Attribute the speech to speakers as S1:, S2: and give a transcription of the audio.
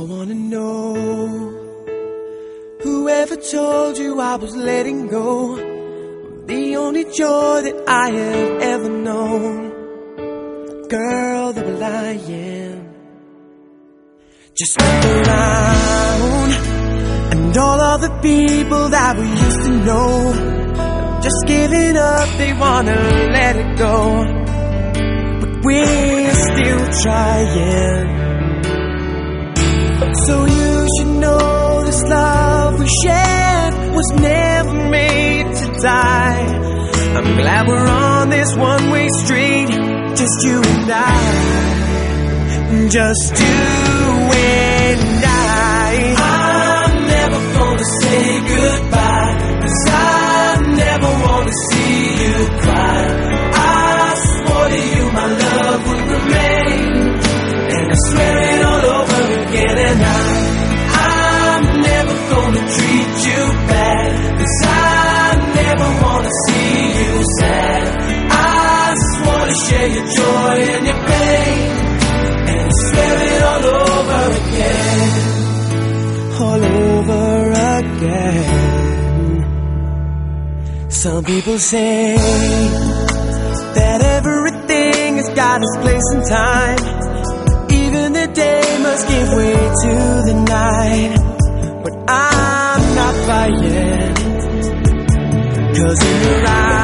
S1: wanna know, whoever told you I was letting go, the only joy that I have ever known. Girl, they were lying. Just look around, and all of the people that we used to know, just giving up, they wanna let it go. But we're still trying. So you should know this love we shared was never made to die. I'm glad we're on this one-way street, just you and I, just you and I. I'm never gonna say goodbye, 'cause I never wanna see you cry. I swore to you my love would remain, and I swear it all over again. And I'm never gonna treat you bad, 'cause I never wanna see you sad. I swore to share your joy and your pain, and I swear it all over again. All over again. Some people say that everything has got its place and time. Even the day must give way to the night. But I'm not buying, 'cause in your eyes